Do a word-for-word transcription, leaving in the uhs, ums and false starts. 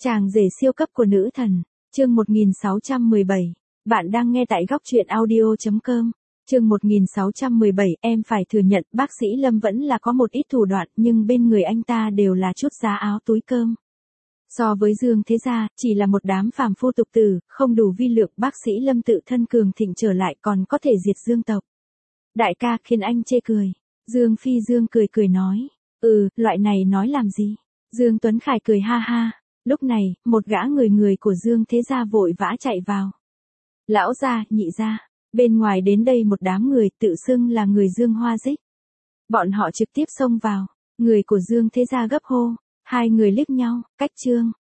Chàng rể siêu cấp của nữ thần, chương một nghìn sáu trăm mười bảy. Bạn đang nghe tại góc truyện audio chấm com. Chương một nghìn sáu trăm mười bảy, em phải thừa nhận bác sĩ Lâm vẫn là có một ít thủ đoạn, nhưng bên người anh ta đều là chút giá áo túi cơm. So với Dương Thế Gia, chỉ là một đám phàm phu tục tử, không đủ vi lượng, bác sĩ Lâm tự thân cường thịnh trở lại còn có thể diệt Dương tộc. Đại ca khiến anh chê cười. Dương Phi Dương cười cười nói, ừ, loại này nói làm gì? Dương Tuấn Khải cười ha ha. Lúc này, một gã người người của Dương Thế Gia vội vã chạy vào. Lão gia, nhị gia, bên ngoài đến đây một đám người tự xưng là người Dương Hoa Dích. Bọn họ trực tiếp xông vào, người của Dương Thế Gia gấp hô, hai người liếc nhau, cách Trương,